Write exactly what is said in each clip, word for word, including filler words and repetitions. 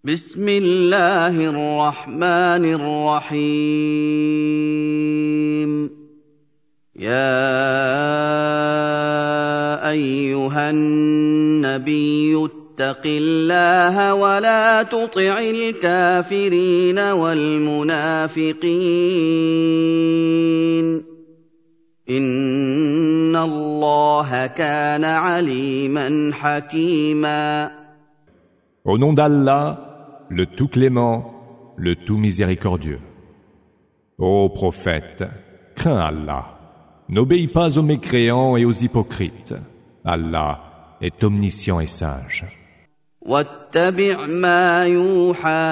بسم الله الرحمن الرحيم يا أيها النبي اتق الله ولا تطع الكافرين والمنافقين إن الله كان عليما حكيما. Au nom d'Allah, le tout clément, le tout miséricordieux. Ô prophète, crains Allah. N'obéis pas aux mécréants et aux hypocrites. Allah est omniscient et sage. واتبع ما يوحى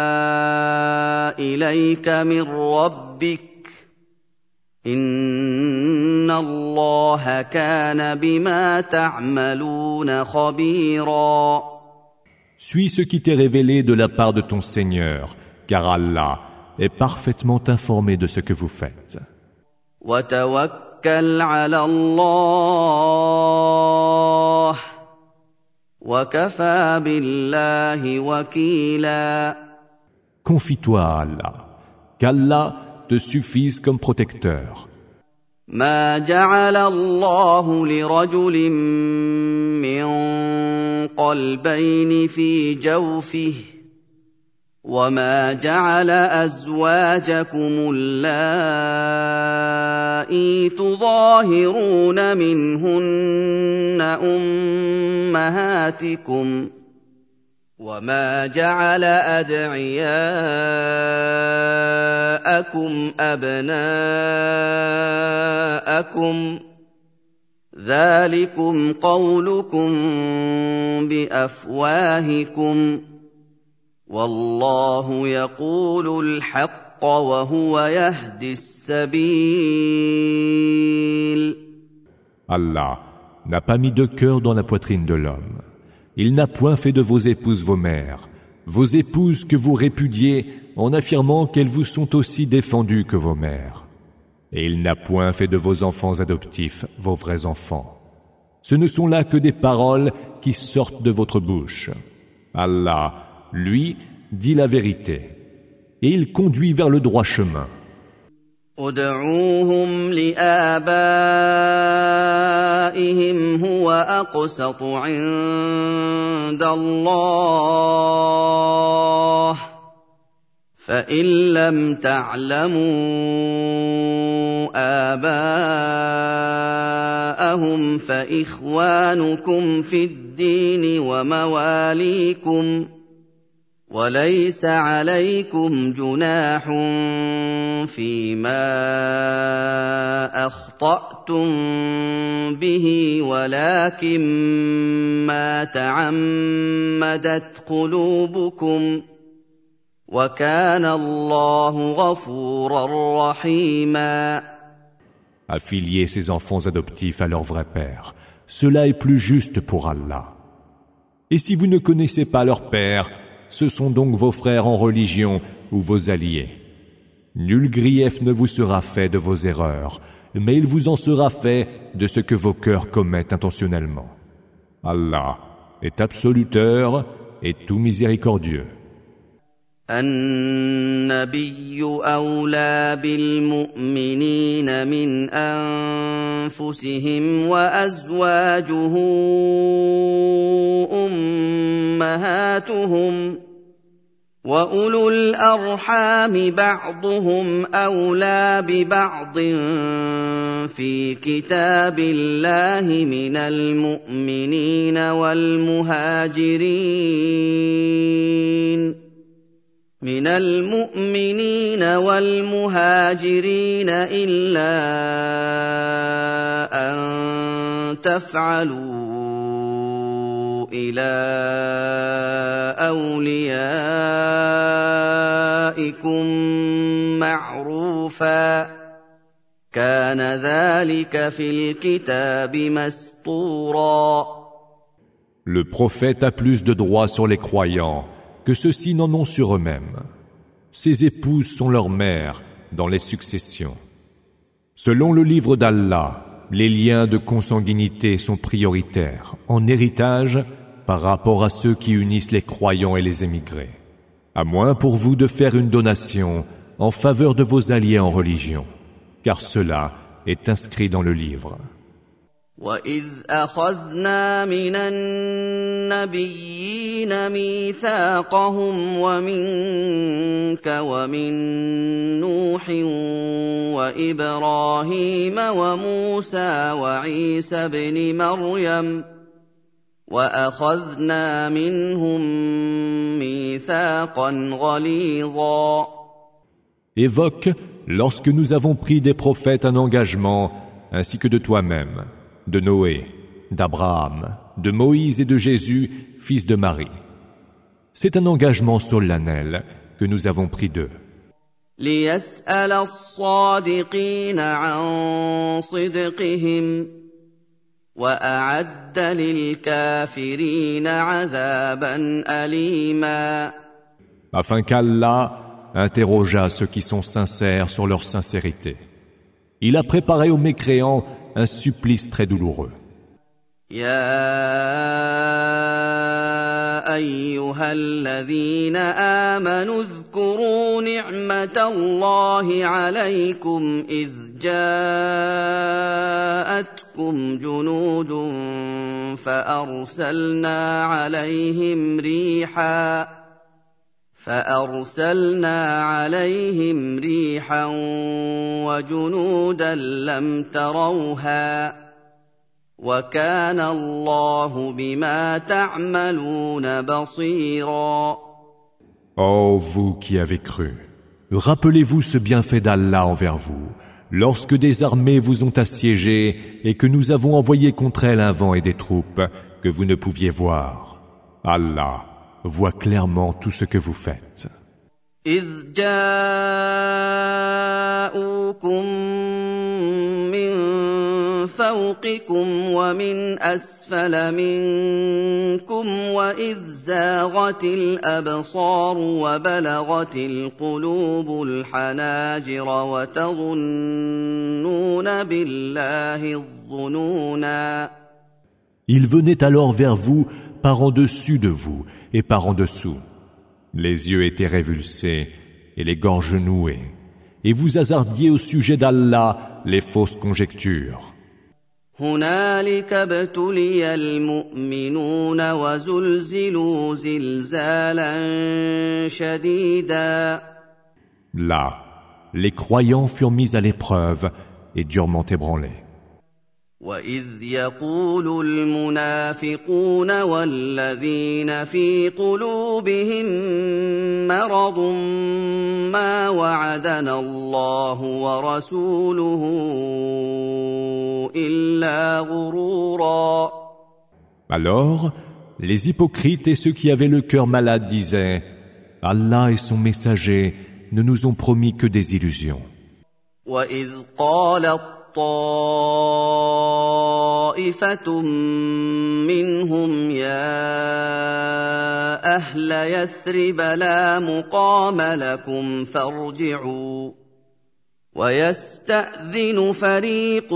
إليك من ربك إن الله كان بما تعملون خبيرا. Suis ce qui t'est révélé de la part de ton Seigneur, car Allah est parfaitement informé de ce que vous faites. وتوكل على الله وكفى بالله وكيلا. Confie-toi à Allah, qu'Allah te suffise comme protecteur. ما جعل الله لرجل من قلبين في جوفه وما جعل أزواجكم اللائي تظاهرون منهن أمهاتكم وما جعل أدعياءكم أبناءكم ذلكم قولكم بأفواهكم والله يقول الحق وهو يهدي السبيل. Allah n'a pas mis de cœur dans la poitrine de l'homme. Il n'a point fait de vos épouses vos mères, vos épouses que vous répudiez en affirmant qu'elles vous sont aussi défendues que vos mères. Et il n'a point fait de vos enfants adoptifs vos vrais enfants. Ce ne sont là que des paroles qui sortent de votre bouche. Allah, lui, dit la vérité, et il conduit vers le droit chemin. ادعوهم لآبائهم هو أقسط عند الله فإن لم تعلموا آباءهم فإخوانكم في الدين ومواليكم وليس عليكم جناح فيما أخطأتم به ولكن ما تعمدت قلوبكم وكان الله غفورا رحيما. Affilier ses enfants adoptifs à leur vrai père, cela est plus juste pour Allah. Et si vous ne connaissez pas leur père, ce sont donc vos frères en religion ou vos alliés. Nul grief ne vous sera fait de vos erreurs, mais il vous en sera fait de ce que vos cœurs commettent intentionnellement. Allah est absoluteur et tout miséricordieux. النبي أولى بالمؤمنين من أنفسهم وأزواجه أمهاتهم وأولو الأرحام بعضهم أولى ببعض في كتاب الله من المؤمنين والمهاجرين من المؤمنين والمهاجرين إلا أن تفعلوا إلى أوليائكم معروفا كان ذلك في الكتاب مسطورا. Le prophète a plus de droits sur les croyants que ceux-ci n'en ont sur eux-mêmes. Ses épouses sont leurs mères dans les successions. Selon le livre d'Allah, les liens de consanguinité sont prioritaires en héritage par rapport à ceux qui unissent les croyants et les émigrés, à moins pour vous de faire une donation en faveur de vos alliés en religion, car cela est inscrit dans le livre. وَإِذْ أَخَذْنَا مِنَ النَّبِيِّينَ مِيثَاقَهُمْ وَمِنكَ وَمِن نُّوحٍ وَإِبْرَاهِيمَ وَمُوسَىٰ وَعِيسَى ابْنِ مَرْيَمَ وَأَخَذْنَا مِنْهُم مِّيثَاقًا غَلِيظًا. Évoque lorsque nous avons pris des prophètes un engagement, ainsi que de toi-même, de Noé, d'Abraham, de Moïse et de Jésus, fils de Marie. C'est un engagement solennel que nous avons pris d'eux. لِيَسْأَلَ الصَّادِقِينَ عَن صِدْقِهِمْ وَأَعَدَّ لِلْكَافِرِينَ عَذَابًا أَلِيمًا. Afin qu'Allah interrogea ceux qui sont sincères sur leur sincérité. Il a préparé aux mécréants un supplice très douloureux. يا أيها الذين آمنوا اذكروا نعمة الله عليكم إذ جاءتكم جنود فأرسلنا عليهم ريحا فأرسلنا عليهم ريحا وجنودا لم تروها وكان الله بما تعملون بصيرا. Ô vous qui avez cru, rappelez-vous ce bienfait d'Allah envers vous, lorsque des armées vous ont assiégés et que nous avons envoyé contre elles un vent et des troupes que vous ne pouviez voir. Allah voit clairement tout ce que vous faites. إذ جاءوكم من فوقكم ومن أسفل منكم وإذ زاغت الأبصار وبلغت القلوب الحناجر وتظنون بالله الظنونا. Ils venaient alors vers vous par en dessus de vous et par en dessous. Les yeux étaient révulsés et les gorges nouées, et vous hasardiez au sujet d'Allah les fausses conjectures. هنالك ابتلي المؤمنون وزلزلوا زلزالا شديدا. Là, les croyants furent mis à l'épreuve et durement ébranlés. وَإِذْ يَقُولُ الْمُنَافِقُونَ وَالَّذِينَ فِي قُلُوبِهِم مَّرَضٌ مَّا وَعَدَنَا اللَّهُ وَرَسُولُهُ إِلَّا غُرُورًا. Alors, les hypocrites et ceux qui avaient le cœur malade disaient: Allah et son messager ne nous ont promis que des illusions. وَإِذْ قَالَت طائفة منهم يا أهل يثرب لا مقام لكم فارجعوا ويستأذن فريق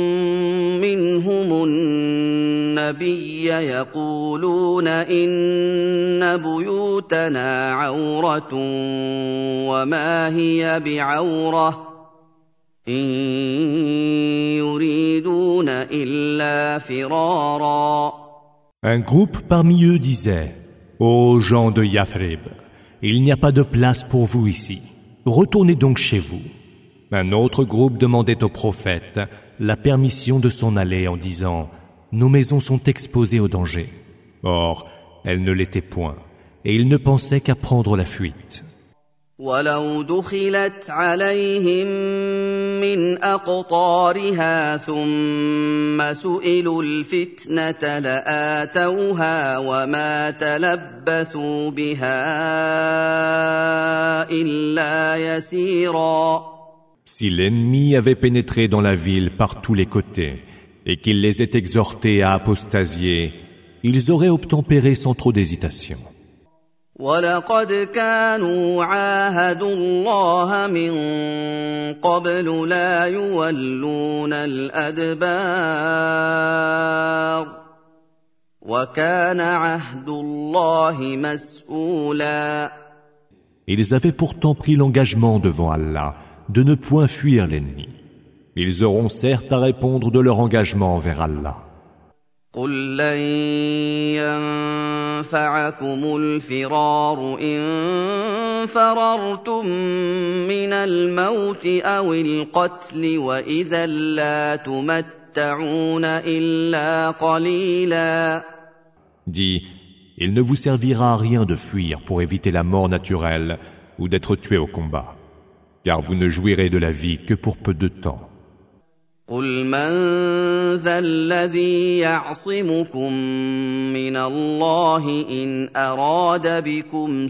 منهم النبي يقولون إن بيوتنا عورة وما هي بعورة إن يريدون إلا فرارا. Un groupe parmi eux disait: Ô gens de Yathrib, il n'y a pas de place pour vous ici. Retournez donc chez vous. Un autre groupe demandait au prophète la permission de s'en aller en disant: Nos maisons sont exposées au danger. Or, elles ne l'étaient point, et ils ne pensaient qu'à prendre la fuite. ولو دخلت عليهم من أقطارها ثم سئلوا الفتنة لآتوها وما تلبثوا بها إلا يسيرا. Si l'ennemi avait pénétré dans la ville par tous les côtés et qu'il les ait exhortés à apostasier, ils auraient obtempéré sans trop d'hésitation. وَلَقَدْ كَانُوا عَاهَدُوا اللَّهَ مِن قَبْلُ لَا يُوَلُّونَ الْأَدْبَارَ وكان عهد الله مسؤولا. Ils avaient pourtant pris l'engagement devant Allah de ne point fuir l'ennemi. Ils auront certes à répondre de leur engagement envers Allah. قل لن ينفعكم الفرار إن فررتم من الموت أو القتل وإذا لا تمتعون إلا قليلا. Dis, il ne vous servira à rien de fuir pour éviter la mort naturelle ou d'être tué au combat, car vous ne jouirez de la vie que pour peu de temps. قل من ذا الذي يعصمكم من الله إن أراد بكم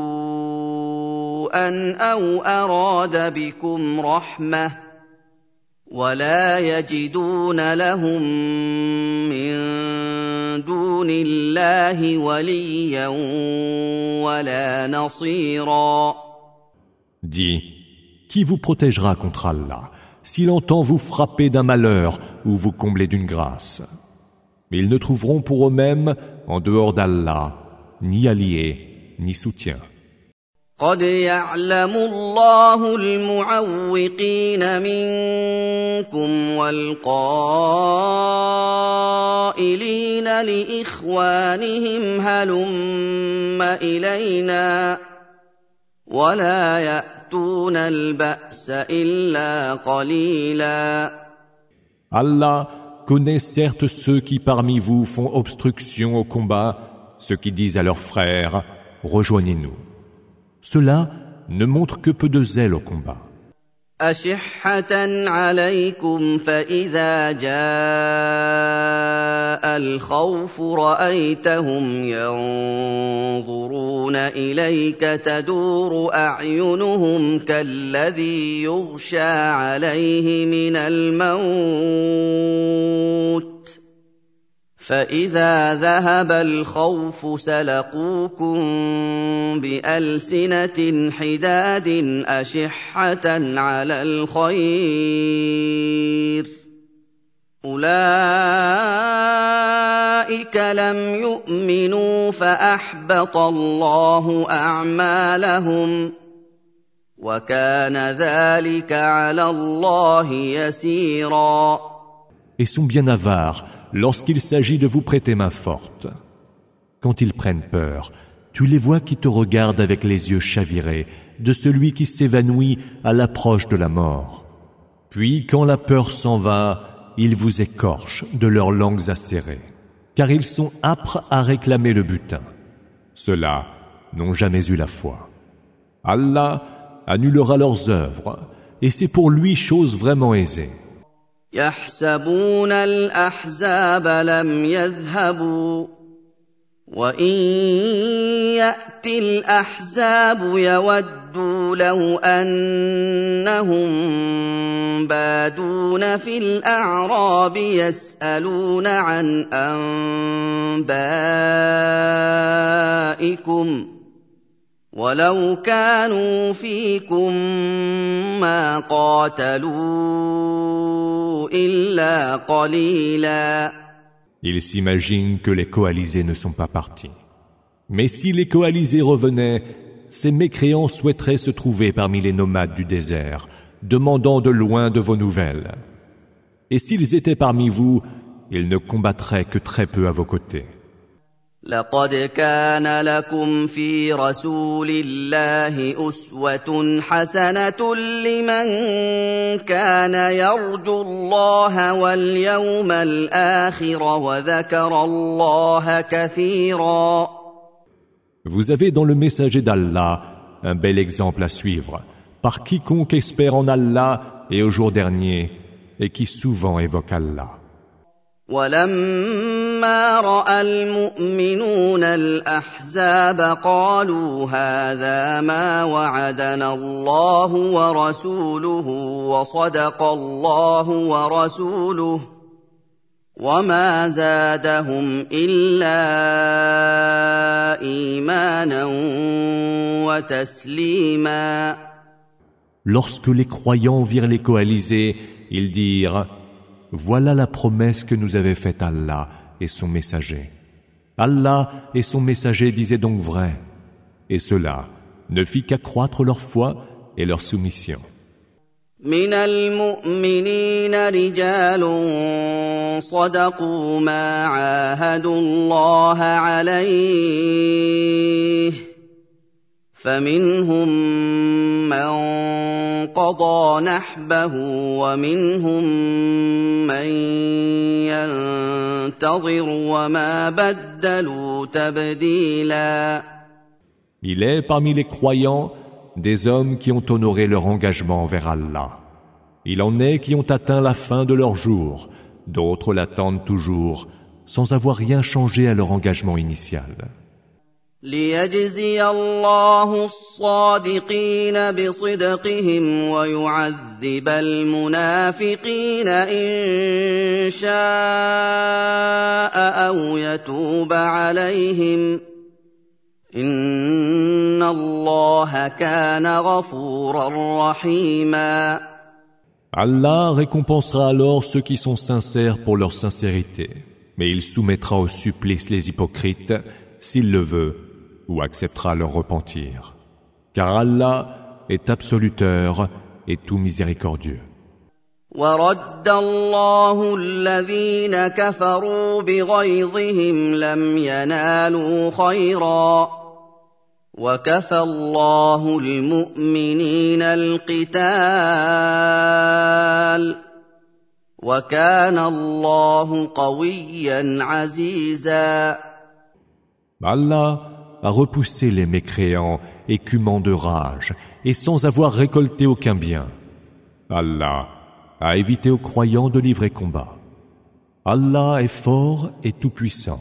سوءا أو أراد بكم رحمة ولا يجدون لهم من دون الله وليا ولا نصيرا. Dis, qui vous protégera contre Allah s'il entend vous frapper d'un malheur ou vous combler d'une grâce? Ils ne trouveront pour eux-mêmes, en dehors d'Allah, ni alliés, ni soutien. قد يعلم الله المعوقين منكم والقائلين لإخوانهم هلم إلينا ولا يأتون البأس إلا قليلا. Allah connaît certes ceux qui parmi vous font obstruction au combat, ceux qui disent à leurs frères « Rejoignez-nous ». Cela ne montre que peu de zèle au combat. أشحة عليكم فإذا جاء الخوف رأيتهم ينظرون إليك تدور أعينهم كالذي يغشى عليه من الموت فإذا ذهب الخوف سلقوكم بألسنة حداد أشحة على الخير أولئك لم يؤمنوا فأحبط الله أعمالهم وكان ذلك على الله يسيرا. Et sont bien avares lorsqu'il s'agit de vous prêter main forte. Quand ils prennent peur, tu les vois qui te regardent avec les yeux chavirés de celui qui s'évanouit à l'approche de la mort. Puis, quand la peur s'en va, ils vous écorchent de leurs langues acérées, car ils sont âpres à réclamer le butin. Ceux-là n'ont jamais eu la foi. Allah annulera leurs œuvres, et c'est pour lui chose vraiment aisée. يحسبون الأحزاب لم يذهبوا وإن يأتي الأحزاب يودوا لو أنهم بادون في الأعراب يسألون عن أنبائكم ولو كانوا فيكم ما قاتلوا إلا قليلا. Ils s'imaginent que les coalisés ne sont pas partis. Mais si les coalisés revenaient, ces mécréants souhaiteraient se trouver parmi les nomades du désert, demandant de loin de vos nouvelles. Et s'ils étaient parmi vous, ils ne combattraient que très peu à vos côtés. لقد كان لكم في رسول الله أسوة حسنة لمن كان يرجو الله واليوم الآخر وذكر الله كثيرا. Vous avez dans le messager d'Allah un bel exemple à suivre, par quiconque espère en Allah et au jour dernier, et qui souvent évoque Allah. ولما رأى المؤمنون الأحزاب قالوا هذا ما وعدنا الله ورسوله وصدق الله ورسوله وما زادهم إلا إيمانا وتسليما. Lorsque les croyants virent les coalisés, ils dirent « Voilà la promesse que nous avait faite Allah et son messager. Allah et son messager disaient donc vrai, et cela ne fit qu'accroître leur foi et leur soumission. من المؤمنين رجال صدقوا ما عاهدوا الله عليه فمنهم من قضى نحبه ومنهم من ينتظر وما بدلوا تبديلا. Il est parmi les croyants des hommes qui ont honoré leur engagement envers Allah. Il en est qui ont atteint la fin de leur jour, d'autres l'attendent toujours, sans avoir rien changé à leur engagement initial. ليجزي الله الصادقين بصدقهم ويعذب المنافقين إن شاء أو يتوب عليهم إن الله كان غفورا رحيما. Allah récompensera alors ceux qui sont sincères pour leur sincérité, mais il soumettra au supplice les hypocrites, s'il le veut, ou acceptera leur repentir. Car Allah est absoluteur et tout miséricordieux. وَرَدَّ اللَّهُ الَّذِينَ كَفَرُوا بِغَيظِهِمْ لَمْ يَنَالُوا خَيْرًا وَكَفَى اللَّهُ الْمُؤْمِنِينَ الْقِتَالَ وَكَانَ اللَّهُ قَوِيًّا عَزِيزًا. Allah a repoussé les mécréants, écumants de rage, et sans avoir récolté aucun bien. Allah a évité aux croyants de livrer combat. Allah est fort et tout-puissant.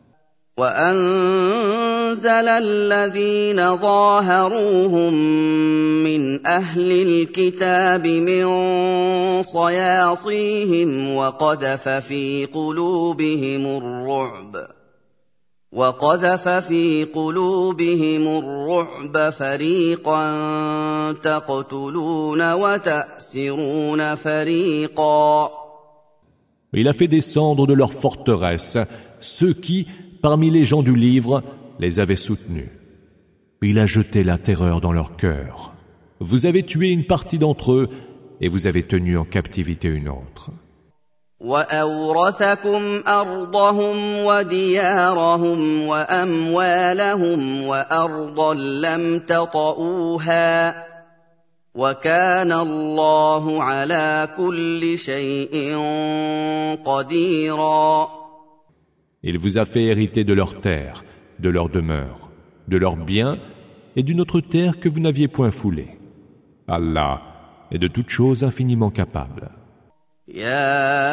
وَأَنزَلَ الَّذِينَ ظَاهَرُوهُم مِّنْ أَهْلِ الْكِتَابِ مِن صَيَاصِيهِمْ وَقَذَفَ فِي قُلُوبِهِمُ الرُّعْبَ وَقَذَفَ فِي قُلُوبِهِمُ الرُّعْبَ فَرِيقًا تَقْتُلُونَ وَتَأْسِرُونَ فَرِيقًا. Il a fait descendre de leurs forteresses ceux qui, parmi les gens du livre, les avaient soutenus. Il a jeté la terreur dans leur cœur. Vous avez tué une partie d'entre eux et vous avez tenu en captivité une autre. وَأَوْرَثَكُمْ أَرْضَهُمْ وَدِيَارَهُمْ وَأَمْوَالَهُمْ وَأَرْضًا لَّمْ تَطَئُوهَا وَكَانَ اللَّهُ عَلَىٰ كُلِّ شَيْءٍ قَدِيرًا. Il vous a fait hériter de leurs terres, de leurs demeures, de leurs biens et d'une autre terre que vous n'aviez point foulée. Allah est de toutes choses infiniment capable. يا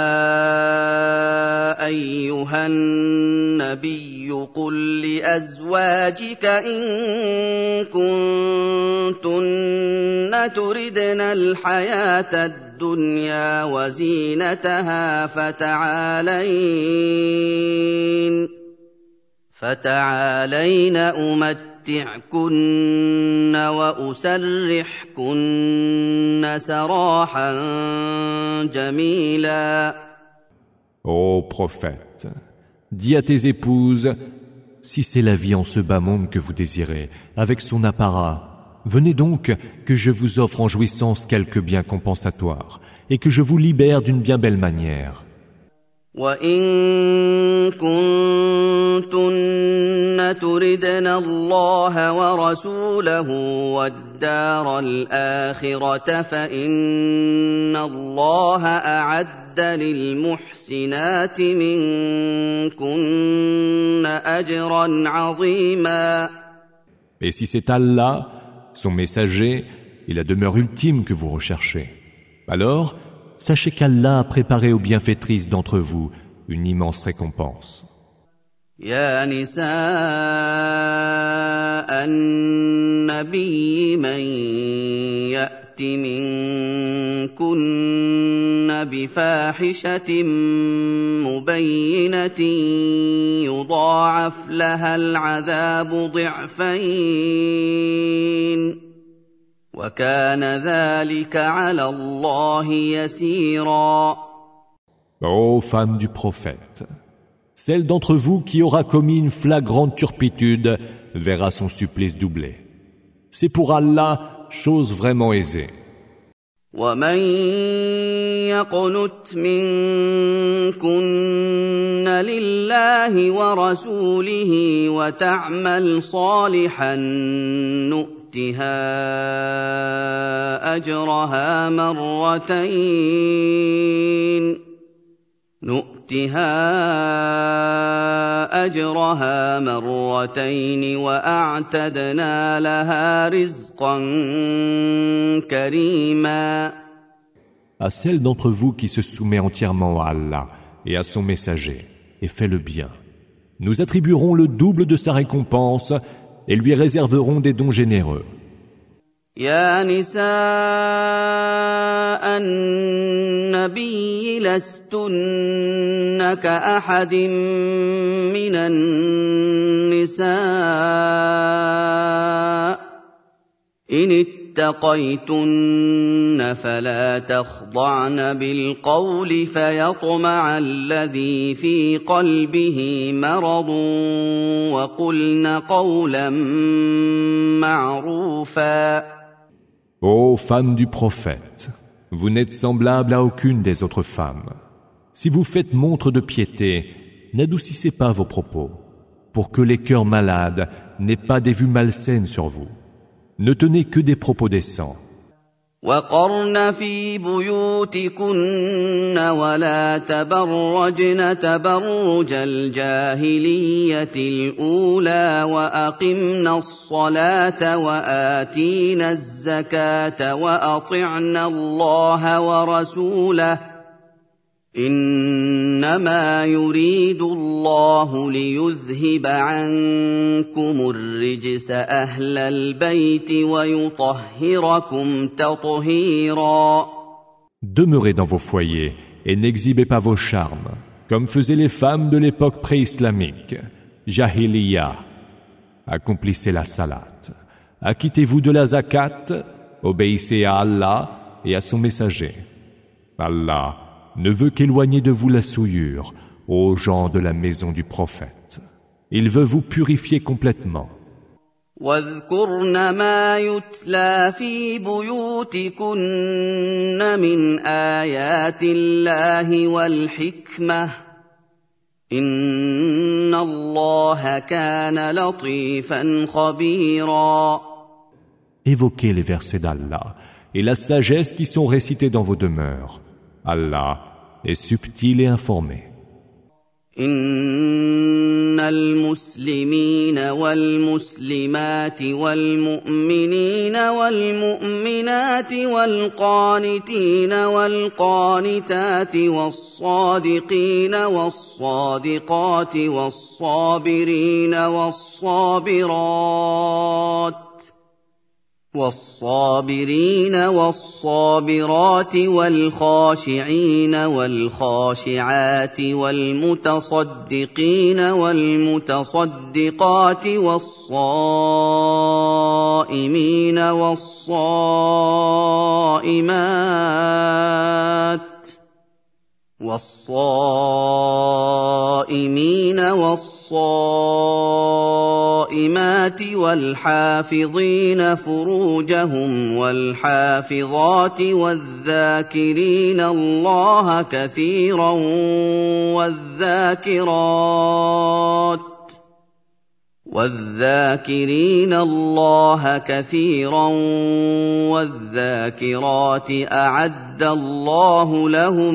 أيها النبي قل لأزواجك إن كنتن تردن الحياة الدنيا وزينتها فتعالين فتعالين أمتعكن وأسرحكن سراحا جميلا. Ô prophète, dis à tes épouses, si c'est la vie en ce bas monde que vous désirez, avec son apparat, venez donc que je vous offre en jouissance quelques biens compensatoires et que je vous libère d'une bien belle manière. وَإِن كُنتُنَّ تُرِدْنَ اللَّهَ وَرَسُولَهُ وَالدَّارَ الْآخِرَةَ فَإِنَّ اللَّهَ أَعَدَّ لِلْمُحْسِنَاتِ مِنكُنَّ أَجْرًا عَظِيمًا. Et si c'est Allah, son messager, et la demeure ultime que vous recherchez, alors sachez qu'Allah a préparé aux bienfaitrices d'entre vous une immense récompense. يا نساء النبي من يأت منكن بفاحشة مبينة يضاعف لها العذاب ضعفين وكان ذلك على الله يسيرا. Ô femme du prophète, Celle d'entre vous qui aura commis une flagrante turpitude verra son supplice doublé. C'est pour Allah chose vraiment aisée. ومن يقنت منكن لله ورسوله وتعمل صالحا نؤتها أجرها مرتين نؤتها أجرها مرتين وأعتدنا لها رزقا كريما. À celle d'entre vous qui se soumet entièrement à Allah et à son messager et fait le bien, nous attribuerons le double de sa récompense et lui réserverons des dons généreux. يا نساء النبي لستن كأحد من النساء إن اتقيتن فلا تخضعن بالقول فيطمع الذي في قلبه مرض وقلن قولا معروفا. Ô femmes du prophète, vous n'êtes semblables à aucune des autres femmes. Si vous faites montre de piété, n'adoucissez pas vos propos, pour que les cœurs malades n'aient pas des vues malsaines sur vous. Ne tenez que des propos décents. وقرن في بيوتكن ولا تبرجن تبرج الجاهلية الأولى وأقمنا الصلاة وآتينا الزكاة وأطعنا الله ورسوله إنما يريد الله ليذهب عنكم الرجس أهل البيت ويطهركم تطهيرا. Demeurez dans vos foyers et n'exhibez pas vos charmes, comme faisaient les femmes de l'époque pré-islamique, Jahiliya. Accomplissez la salat. Acquittez-vous de la zakat, obéissez à Allah et à son messager. Allah ne veut qu'éloigner de vous la souillure, aux gens de la maison du prophète. Il veut vous purifier complètement. واذكرن ما يتلى في بيوتكن من آيات الله والحكمة إن الله كان لطيفا خبيرا. Évoquez les versets d'Allah et la sagesse qui sont récités dans vos demeures. Allah est subtil et informé. إن المسلمين والمسلمات والمؤمنين والمؤمنات والقانتين والقانتات والصادقين والصادقات والصابرين والصابرات والصابرين والصابرات والخاشعين والخاشعات والمتصدقين والمتصدقات والصائمين والصائمات والصائمين والصائمات والحافظين فروجهم والحافظات والذاكرين الله كثيرا والذاكرات والذاكرين الله كثيرا والذاكرات أعد الله لهم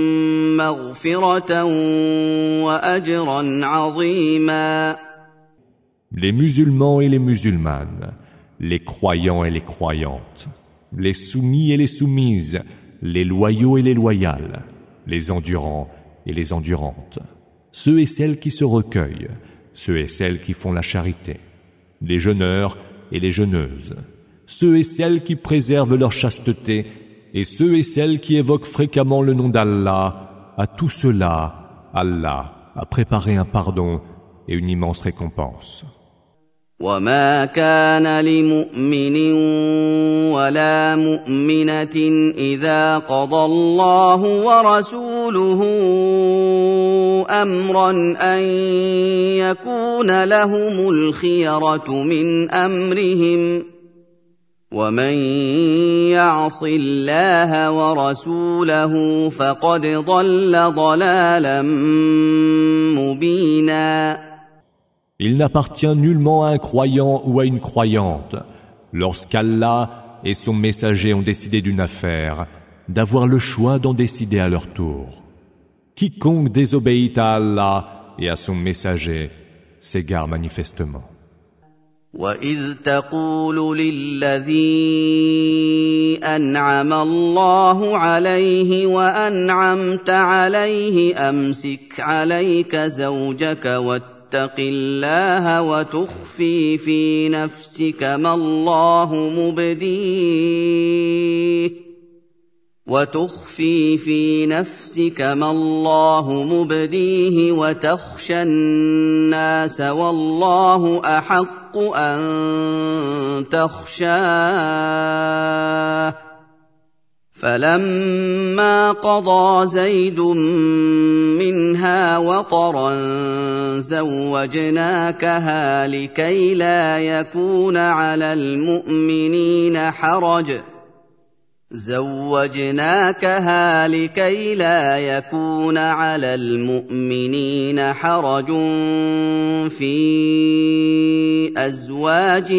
مغفرة وأجرا عظيما. Les musulmans et les musulmanes, les croyants et les croyantes, les soumis et les soumises, les loyaux et les loyales, les endurants et les endurantes, ceux et celles qui se recueillent, ceux et celles qui font la charité, les jeûneurs et les jeûneuses, ceux et celles qui préservent leur chasteté, et ceux et celles qui évoquent fréquemment le nom d'Allah, à tout cela, Allah a préparé un pardon et une immense récompense. وما كان لمؤمن ولا مؤمنة إذا قضى الله ورسوله أمرا أن يكون لهم الخيرة من أمرهم ومن يعص الله ورسوله فقد ضل ضلالا مبينا. Il n'appartient nullement à un croyant ou à une croyante, lorsqu'Allah et son messager ont décidé d'une affaire, d'avoir le choix d'en décider à leur tour. Quiconque désobéit à Allah et à son messager s'égare manifestement. وَإِذْ تَقُولُ لِلَّذِي أَنْعَمَ اللَّهُ عَلَيْهِ وَأَنْعَمْتَ عَلَيْهِ أَمْسِكْ عَلَيْكَ زَوْجَكَ وَاتَّقِ اللَّهَ وَتُخْفِي فِي نَفْسِكَ مَا اللَّهُ مُبْدِيهِ وتخفي في نفسك ما الله مبديه وتخشى الناس والله أحق أن تخشاه فلما قضى زيد منها وطرا زوجناكها لكي لا يكون على المؤمنين حرج زوجناكها لكي لا يكون على المؤمنين حرج في أزواج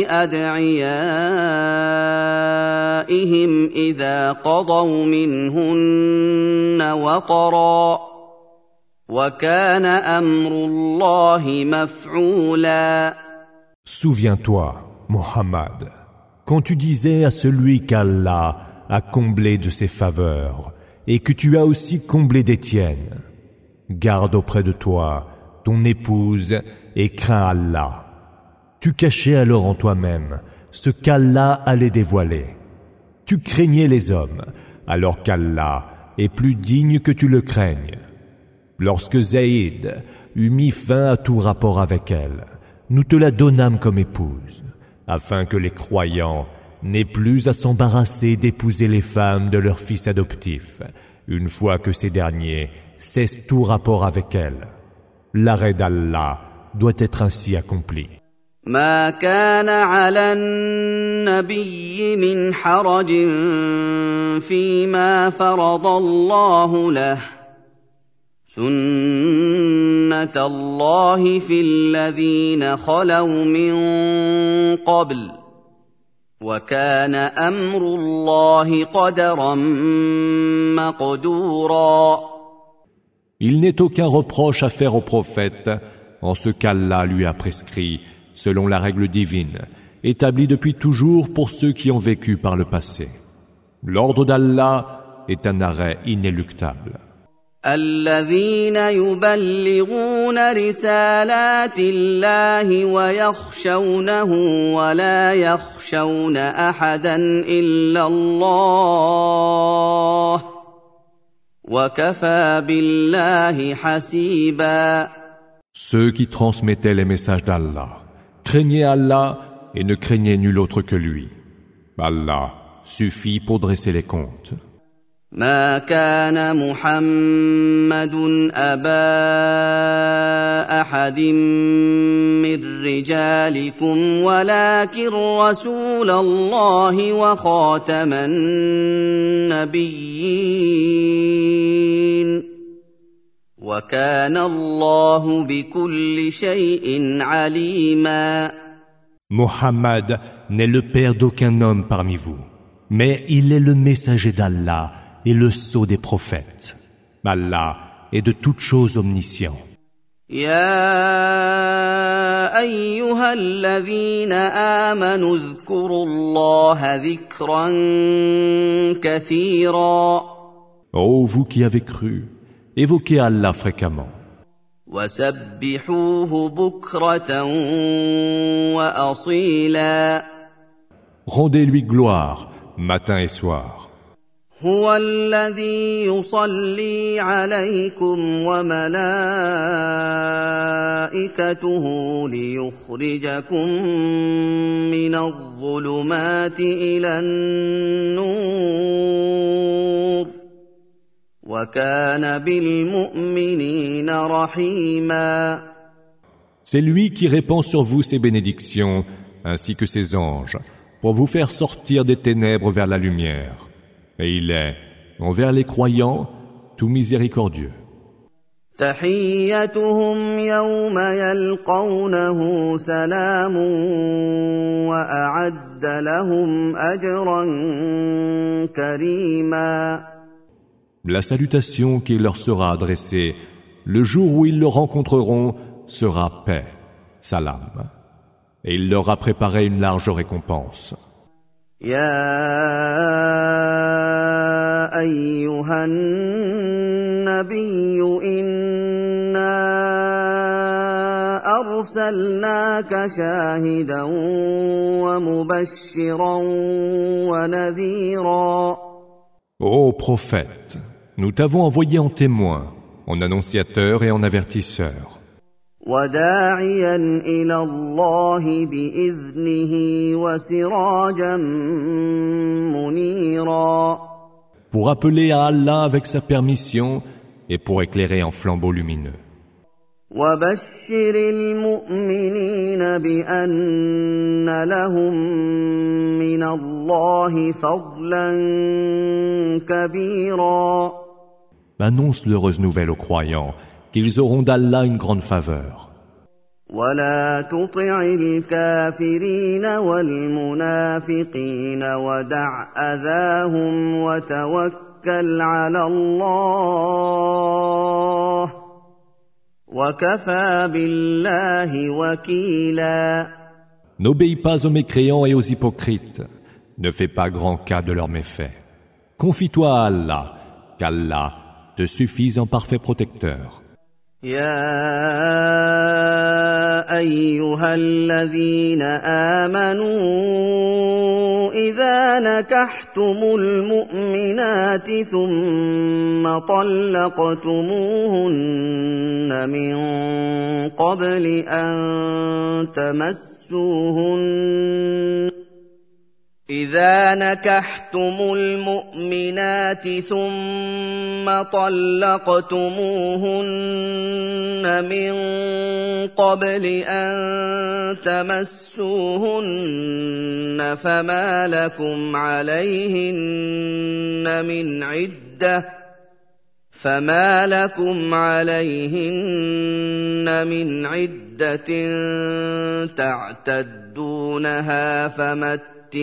أدعيائهم إذا قضوا منهن وطرا وكان أمر الله مفعولا. Souviens-toi, Mohammed, quand tu disais à celui qu'Allah a comblé de ses faveurs, et que tu as aussi comblé des tiennes. Garde auprès de toi ton épouse et crains Allah. Tu cachais alors en toi-même ce qu'Allah allait dévoiler. Tu craignais les hommes, alors qu'Allah est plus digne que tu le craignes. Lorsque Zaïd eut mis fin à tout rapport avec elle, nous te la donnâmes comme épouse, afin que les croyants n'aient plus à s'embarrasser d'épouser les femmes de leurs fils adoptifs, une fois que ces derniers cessent tout rapport avec elles. L'arrêt d'Allah doit être ainsi accompli. ما كان على النبي من حرج فيما فرض الله له سنة الله في الذين خلوا من قبل وكان أمر الله قدرا مقدورا. Il n'est aucun reproche à faire au prophète en ce qu'Allah lui a prescrit selon la règle divine, établie depuis toujours pour ceux qui ont vécu par le passé. L'ordre d'Allah est un arrêt inéluctable. الذين يبلغون رسالات الله ويخشونه ولا يخشون أحدا إلا الله وكفى بالله حسيبا. Ceux qui transmettaient les messages d'Allah craignaient Allah et ne craignaient nul autre que lui. Allah suffit pour dresser les comptes. ما كان محمد أبا أحد من رجالكم ولكن رسول الله وخاتم النبيين وكان الله بكل شيء عليما. Mohammed n'est le père d'aucun homme parmi vous, mais il est le messager d'Allah et le sceau des prophètes. Allah est de toutes choses omniscient. يا أيها الذين آمنوا اذكروا الله ذكرا كثيرا. Ô vous qui avez cru, évoquez Allah fréquemment. وسبحوه بكرة وأصيلا. Rendez-lui gloire matin et soir. هو الذي يصلي عليكم وملائكته ليخرجكم من الظلمات إلى النور وكان بالمؤمنين رحيما. C'est lui qui répand sur vous ses bénédictions ainsi que ses anges pour vous faire sortir des ténèbres vers la lumière. Et il est, envers les croyants, tout miséricordieux. تحيتهم يوم يلقونه سلام وأعد لهم أجرا كريما. La salutation qui leur sera adressée le jour où ils le rencontreront sera paix, salam. Et il leur a préparé une large récompense. يا أيها النبي إنا أرسلناك شاهدا ومبشرا ونذيرا. Ô prophète, nous t'avons envoyé en témoin, en annonciateur et en avertisseur. وداعيا إلى الله بإذنه وسراجا منيرا. Pour appeler à Allah avec sa permission et pour éclairer en flambeau lumineux. وبشر المؤمنين بأن لهم من الله فضلا كبيرا. Annonce l'heureuse nouvelle aux croyants qu'ils auront d'Allah une grande faveur. ولا تطع الكافرين والمنافقين ودع أذاهم وتوكل على الله وكفى بالله وكيلا. N'obéis pas aux mécréants et aux hypocrites. Ne fais pas grand cas de leurs méfaits. Confie-toi à Allah, qu'Allah te suffise en parfait protecteur. يا أيها الذين آمنوا إذا نكحتم المؤمنات ثم طلقتموهن من قبل أن تمسوهن إذا نكحتم المؤمنات ثم طلقتموهن من قبل أن تمسوهن فما لكم عليهن من عدة فما لكم عليهن من عدة تعتدونها فمت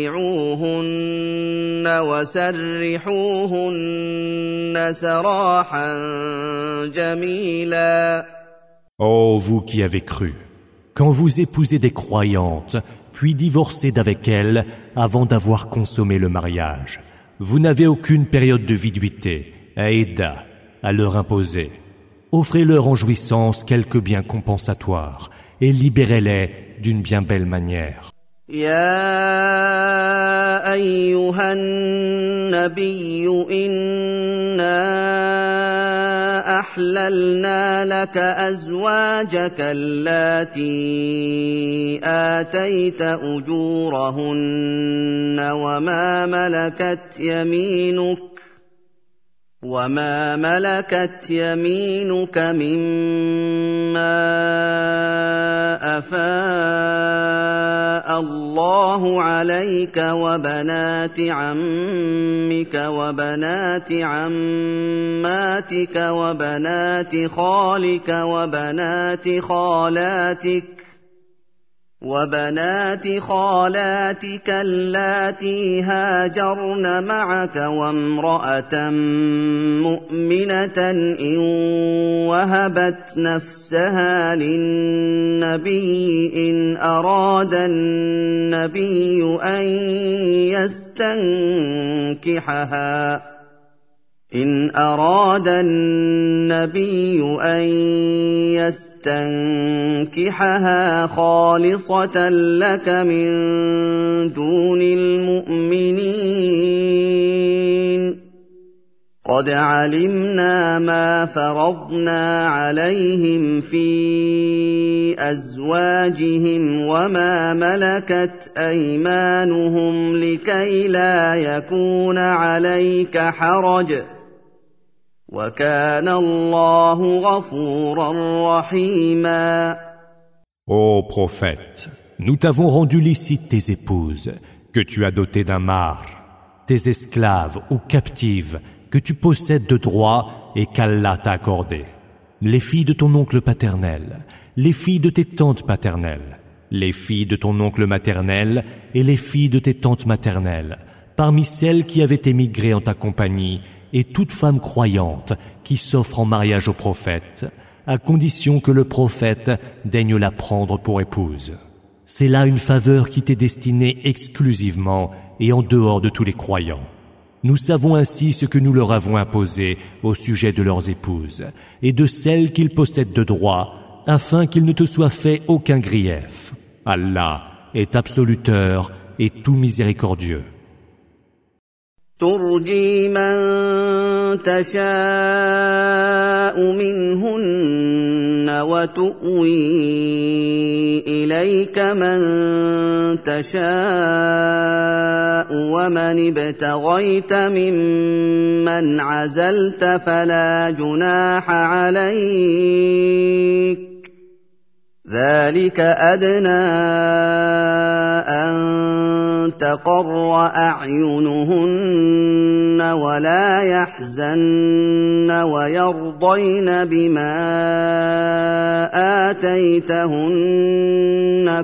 متعوهن وسرحوهن سراحا جميلا. Ô vous qui avez cru, quand vous épousez des croyantes, puis divorcez d'avec elles avant d'avoir consommé le mariage, vous n'avez aucune période de viduité, aïda, à leur imposer. Offrez-leur en jouissance quelques biens compensatoires et libérez-les d'une bien belle manière. يا أيها النبي إنا أحللنا لك أزواجك اللاتي آتيت أجورهن وما ملكت يمينك وما ملكت يمينك مما أفاء الله عليك وبنات عمك وبنات عماتك وبنات خالك وبنات خالاتك وبنات خالاتك اللاتي هاجرن معك وامرأة مؤمنة إن وهبت نفسها للنبي إن أراد النبي أن يستنكحها إن أراد النبي أن يستنكحها خالصة لك من دون المؤمنين قد علمنا ما فرضنا عليهم في أزواجهم وما ملكت أيمانهم لكي لا يكون عليك حرج وكان الله غفورا رحيما. Ô prophète, nous t'avons rendu licite tes épouses, que tu as dotées d'un mahr, tes esclaves ou captives, que tu possèdes de droit et qu'Allah t'a accordé, les filles de ton oncle paternel, les filles de tes tantes paternelles, les filles de ton oncle maternel et les filles de tes tantes maternelles, parmi celles qui avaient émigré en ta compagnie, et toute femme croyante qui s'offre en mariage au prophète, à condition que le prophète daigne la prendre pour épouse. C'est là une faveur qui t'est destinée exclusivement et en dehors de tous les croyants. Nous savons ainsi ce que nous leur avons imposé au sujet de leurs épouses et de celles qu'ils possèdent de droit, afin qu'il ne te soit fait aucun grief. Allah est absoluteur et tout miséricordieux. ترجي من تشاء منهن وتؤوي إليك من تشاء ومن ابتغيت ممن عزلت فلا جناح عليك ذلك أدنى أن تقر أعينهن ولا يحزن ويرضين بما آتيتهن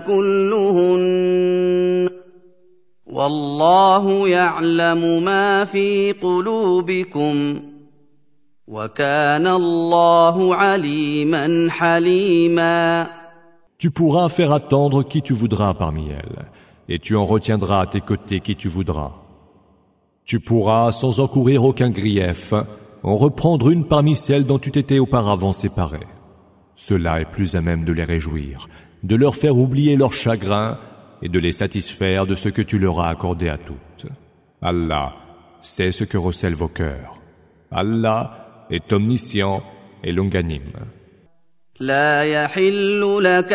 كلهن والله يعلم ما في قلوبكم وكان الله عليما حليما. Tu pourras faire attendre qui tu voudras parmi elles, et tu en retiendras à tes côtés qui tu voudras. Tu pourras, sans encourir aucun grief, en reprendre une parmi celles dont tu t'étais auparavant séparé. Cela est plus à même de les réjouir, de leur faire oublier leur chagrin et de les satisfaire de ce que tu leur as accordé à toutes. Allah sait ce que recèlent vos cœurs. Allah est omniscient et longanime. لا يحل لك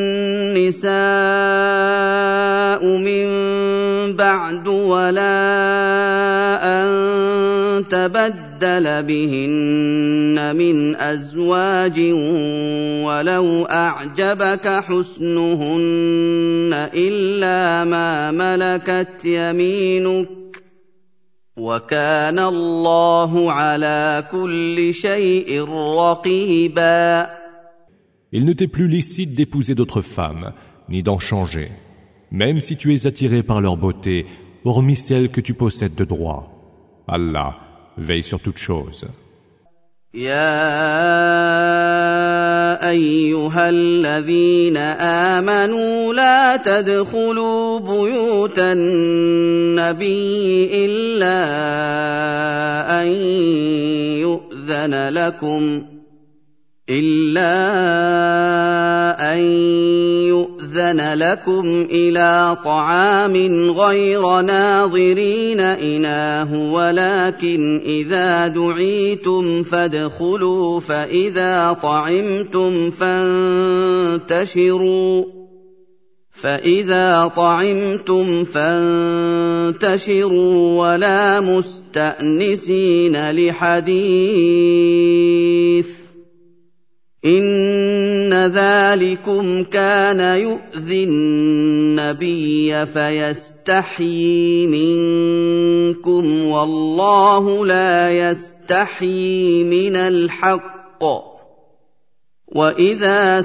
النساء من بعد ولا أن تبدل بهن من أزواج ولو أعجبك حسنهن إلا ما ملكت يمينك وكان الله على كل شيء رقيبا. Il ne t'est plus licite d'épouser d'autres femmes, ni d'en changer, même si tu es attiré par leur beauté, hormis celles que tu possèdes de droit. Allah veille sur toutes choses. يا أيها الذين آمنوا لا تدخلوا بيوت النبي إلا أن يؤذن لكم إلا أن يؤذن لكم إلى طعام غير ناظرين إناه ولكن إذا دعيتم فادخلوا فإذا طعمتم فانتشروا فإذا طعمتم فانتشروا ولا مستأنسين لحديث إن ذلكم كان يؤذي النبي فيستحيي منكم والله لا يستحيي من الحق وإذا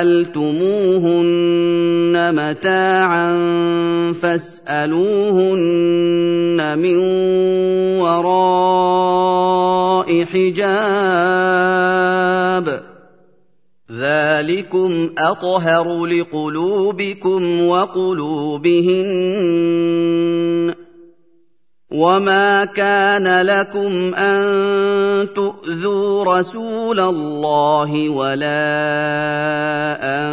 سألتموهن متاعا فاسألوهن من وراء حجاب ذلكم أطهر لقلوبكم وقلوبهن وما كان لكم أن تؤذوا يؤذوا رسول الله ولا أن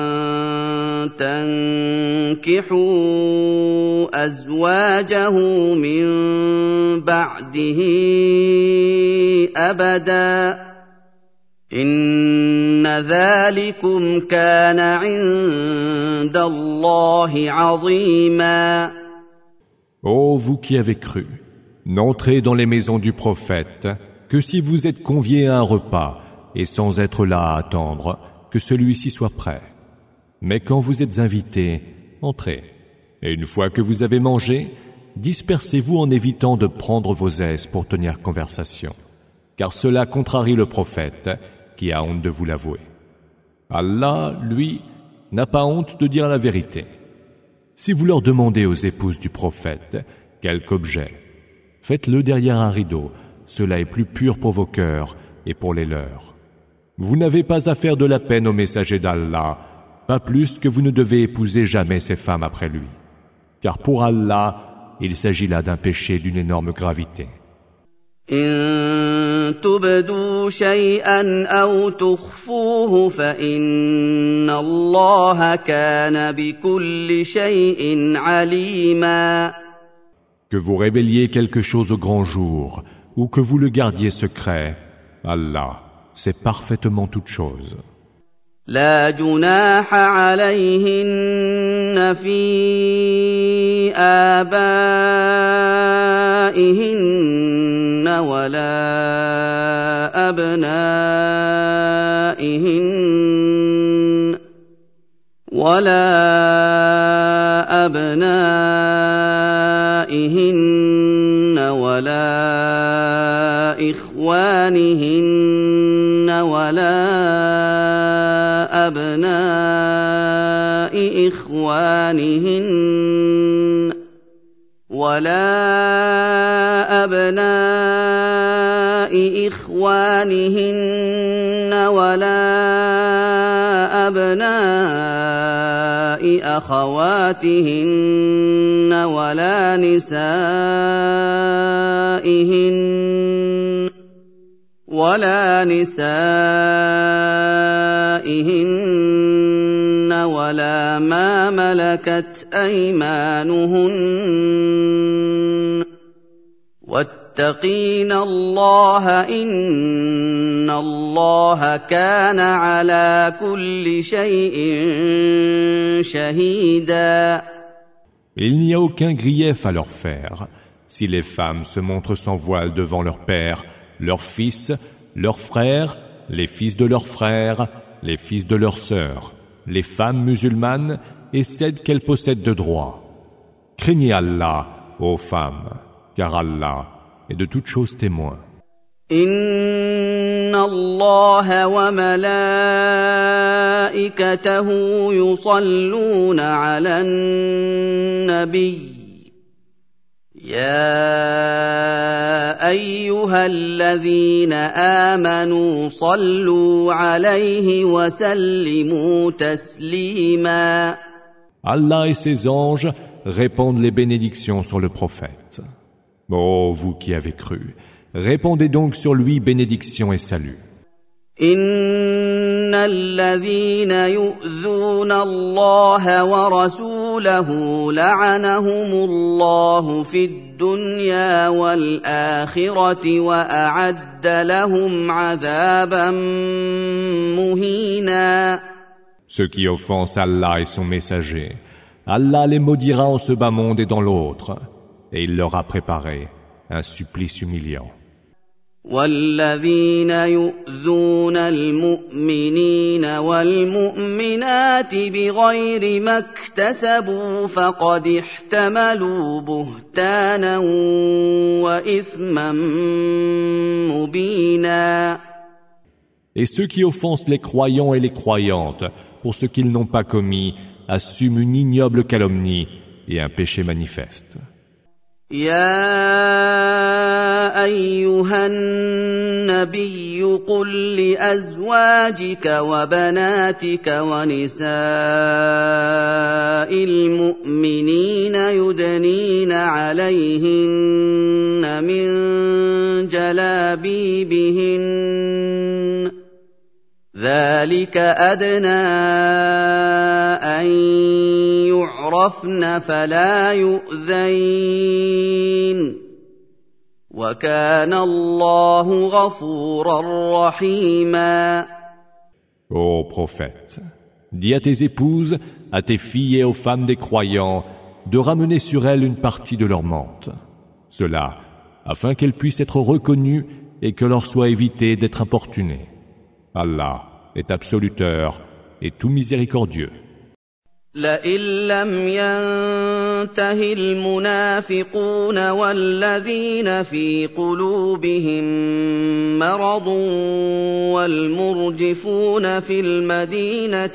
تنكحوا أزواجه من بعده أبدا إن ذلكم كان عند الله عظيما. Ô vous qui avez cru, n'entrez dans les maisons du prophète que si vous êtes conviés à un repas et sans être là à attendre que celui-ci soit prêt. Mais quand vous êtes invités, entrez. Et une fois que vous avez mangé, dispersez-vous en évitant de prendre vos aises pour tenir conversation, car cela contrarie le prophète qui a honte de vous l'avouer. Allah, lui, n'a pas honte de dire la vérité. Si vous leur demandez aux épouses du prophète quelque objet, faites-le derrière un rideau, cela est plus pur pour vos cœurs et pour les leurs. Vous n'avez pas à faire de la peine au messager d'Allah, pas plus que vous ne devez épouser jamais ces femmes après lui. Car pour Allah, il s'agit là d'un péché d'une énorme gravité. إن تبدوا شيئا أو تخفوه فإن الله كان بكل شيء عليما. Que vous révéliez quelque chose au grand jour ou que vous le gardiez secret, Allah sait parfaitement toutes choses. لا جناح عليهن في آبائهن ولا أبنائهن ولا أبنائهن ولا إخوانهن ولا أبناء إخوانهن ولا أبناء إخوانهن ولا أبناء أخواتهن ولا نسائهن ولا نسائهن ولا ما ملكت أيمانهن واتقين الله إن الله كان على كل شيء شهيدا. Il n'y a aucun grief à leur faire si les femmes se montrent sans voile devant leur père, leurs fils, leurs frères, les fils de leurs frères, les fils de leurs sœurs, les femmes musulmanes et celles qu'elles possèdent de droit. Craignez Allah, ô femmes, car Allah est de toutes choses témoin. إن الله وملائكته يصلون على النبي يا أيها الذين آمنوا صلوا عليه وسلموا تسليما. Allah et ses anges répandent les bénédictions sur le prophète. Ô vous qui avez cru, répondez donc sur lui bénédiction et salut. إن الذين يؤذون الله ورسوله لعنهم الله في الدنيا والآخرة وأعد لهم عذابا مهينا. Ceux qui offensent Allah et son messager, Allah les maudira en ce bas monde et dans l'autre, et il leur a préparé un supplice humiliant. والذين يؤذون المؤمنين والمؤمنات بغير ما اكتسبوا فقد احتملوا بهتانا وإثما مبينا. Et ceux qui offensent les croyants et les croyantes pour ce qu'ils n'ont pas commis assument une ignoble calomnie et un péché manifeste. يا أيها النبي قل لأزواجك وبناتك ونساء المؤمنين يدنين عليهن من جلابيبهن ذلك أدنى أن يعرفن فلا يؤذين وكان الله غفورا رحيما. Ô prophète, dis à tes épouses, à tes filles et aux femmes des croyants de ramener sur elles une partie de leur mante. Cela, afin qu'elles puissent être reconnues et que leur soit évité d'être importunées. Allah est absoluteur et tout miséricordieux. لئن لم ينته المنافقون والذين في قلوبهم مرض والمرجفون في المدينة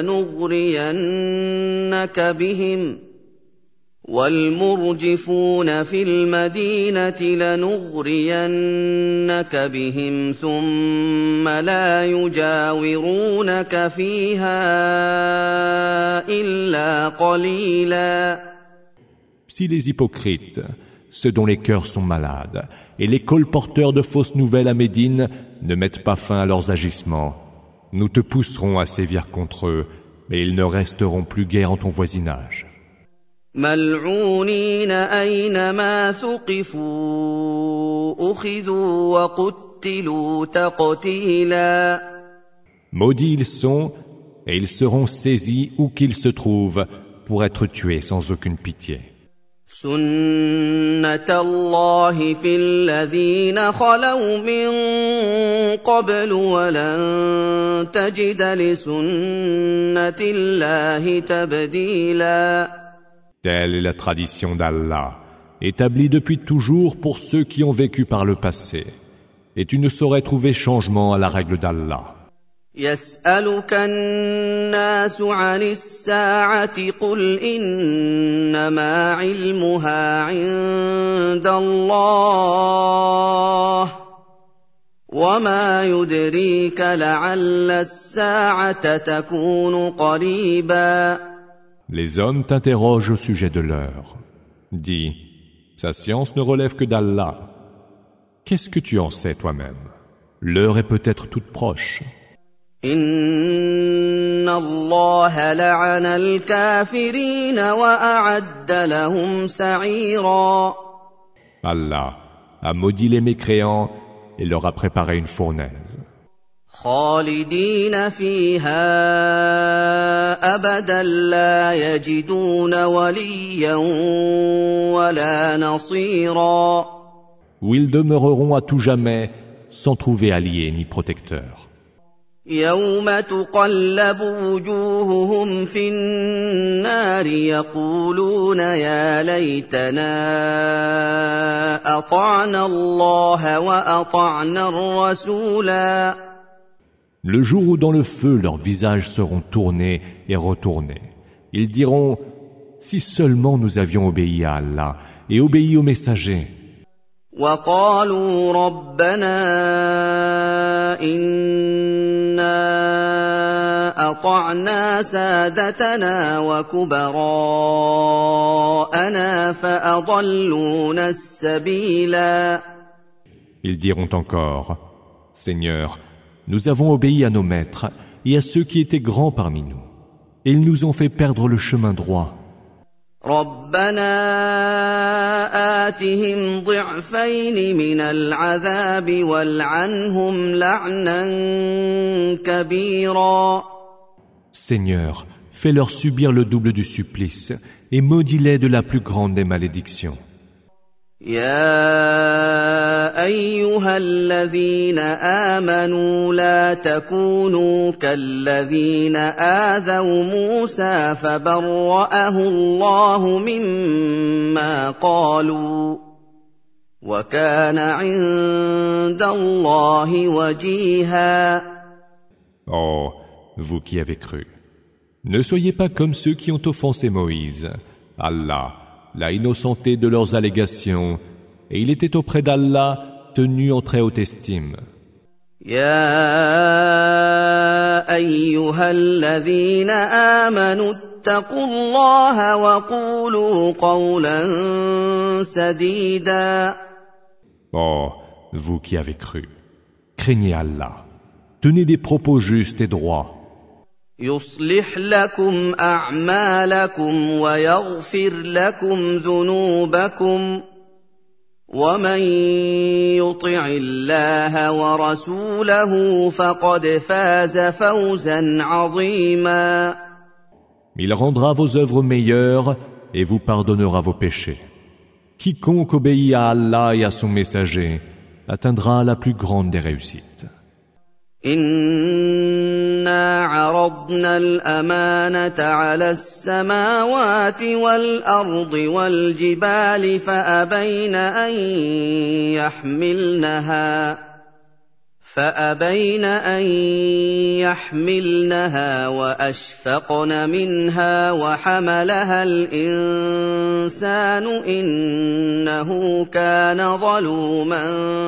لنغرينك بهم والمرجفون في المدينة لنغرينك بهم ثم لا يجاورونك فيها إلا قليلا. Si les hypocrites, ceux dont les cœurs sont malades, et les colporteurs de fausses nouvelles à Médine ne mettent pas fin à leurs agissements, nous te pousserons à sévir contre eux, mais ils ne resteront plus guère en ton voisinage. ملعونين أينما ثقفوا أخذوا وقتلوا تقتيلا. Maudits ils sont, et ils seront saisis où qu'ils se trouvent pour être tués sans aucune pitié. سنة الله في الذين خلوا من قبل ولن تجد لسنة الله تبديلا. Telle est la tradition d'Allah, établie depuis toujours pour ceux qui ont vécu par le passé, et tu ne saurais trouver changement à la règle d'Allah. يسألك الناس عن الساعة قل إنما علمها عند الله وما يدريك لعل الساعة تكون قريبا. Les hommes t'interrogent au sujet de l'heure. Dis, sa science ne relève que d'Allah. Qu'est-ce que tu en sais toi-même? L'heure est peut-être toute proche. إن الله لعن الكافرين وأعد لهم سعيرا. Allah a maudit les mécréants et leur a préparé une fournaise. خالدين فيها أبدا لا يجدون وليا ولا نصيرا. Où ils demeureront à tout jamais sans trouver allié ni protecteur. يوم تقلب وجوههم في النار يقولون يا ليتنا أطعنا الله وأطعنا الرسولا. Le jour où dans le feu leurs visages seront tournés et retournés, ils diront « Si seulement nous avions obéi à Allah et obéi aux messagers. » وقالوا ربنا إنا أطعنا سادتنا وكبراءنا فأضلونا السبيلا. Ils diront encore « Seigneur, nous avons obéi à nos maîtres et à ceux qui étaient grands parmi nous, et ils nous ont fait perdre le chemin droit. » ربنا آتهم ضعفين من العذاب والعنهم لعنا كبيرا. Seigneur, fais-leur subir le double du supplice et maudis-les de la plus grande des malédictions. يا أيها الذين آمنوا لا تكونوا كالذين آذوا موسى فبرأه الله مما قالوا وكان عند الله وجيها. Oh, vous qui avez cru, ne soyez pas comme ceux qui ont offensé Moïse. Allah l'a innocenté de leurs allégations, et il était auprès d'Allah tenu en très haute estime. يا أيها الذين آمنوا اتقوا الله وقولوا قولا سديدا. Oh, vous qui avez cru, craignez Allah, tenez des propos justes et droits. يصلح لكم أعمالكم ويغفر لكم ذنوبكم ومن يطع الله ورسوله فقد فاز فوزا عظيما. Il rendra vos œuvres meilleures et vous pardonnera vos péchés. Quiconque obéit à Allah et à son messager atteindra la plus grande des réussites. إنا عرضنا الأمانة على السماوات والأرض والجبال فأبين أن يحملنها فأبين أن يحملنها وأشفقن منها وحملها الإنسان إنه كان ظلوما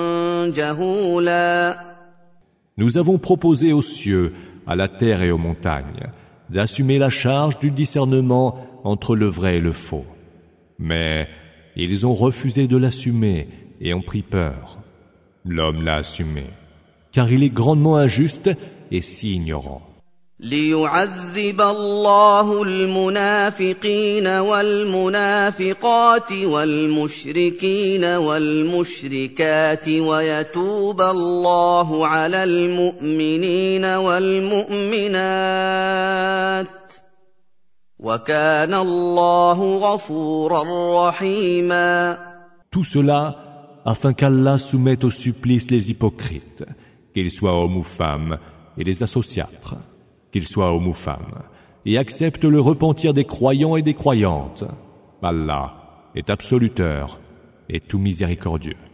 جهولا. Nous avons proposé aux cieux, à la terre et aux montagnes, d'assumer la charge du discernement entre le vrai et le faux. Mais ils ont refusé de l'assumer et ont pris peur. L'homme l'a assumé, car il est grandement injuste et si ignorant. ليعذب الله المنافقين والمنافقات والمشركين والمشركات ويتوب الله على المؤمنين والمؤمنات وكان الله غفورا رحيما. Tout cela afin qu'Allah soumette au supplice les hypocrites, qu'ils soient hommes ou femmes, et les associatres, qu'ils soient hommes ou femmes, et accepte le repentir des croyants et des croyantes. Allah est absoluteur et tout miséricordieux.